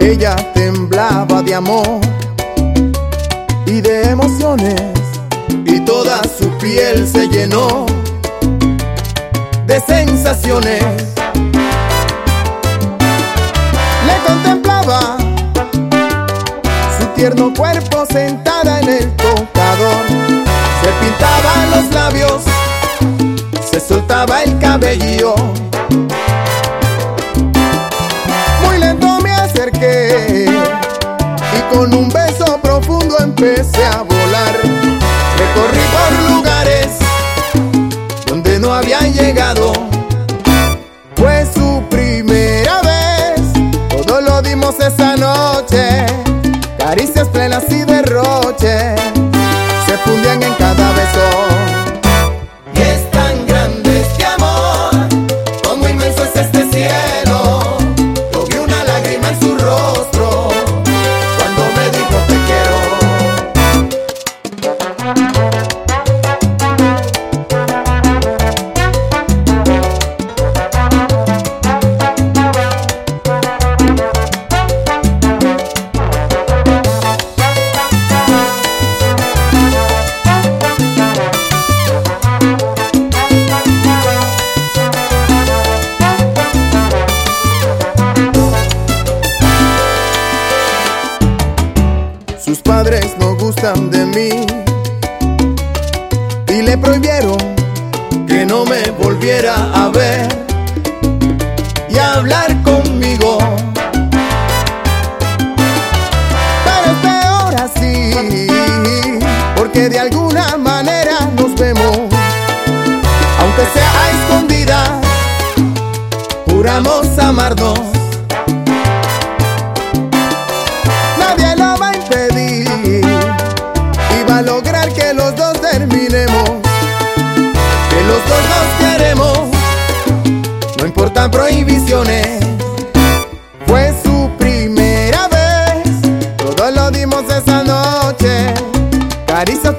Ella temblaba de amor y de emociones, y toda su piel se llenó de sensaciones. Le contemplaba su tierno cuerpo sentada en el tocador. Se pintaba los labios, se soltaba el cabello. Muy lento me acerqué y con un beso profundo empecé a volar. Recorrí por lugares donde no había llegado. Fue su primera vez, todo lo dimos esa noche. Caricias plenas y derroche se fundían en cada beso. Y es tan grande este amor, como inmenso es este cielo. Yo vi una lágrima en su rostro cuando me dijo te quiero. Sus padres no gustan de mí y le prohibieron que no me volviera a ver y a hablar conmigo. Pero es peor así, porque de alguna manera nos vemos, aunque sea a escondidas. Juramos amarnos. Nadie lo va a impedir y va a lograr que los dos terminemos, que los dos nos queremos, no importan prohibiciones. Fue su primera vez, todo lo dimos esa noche. Caricias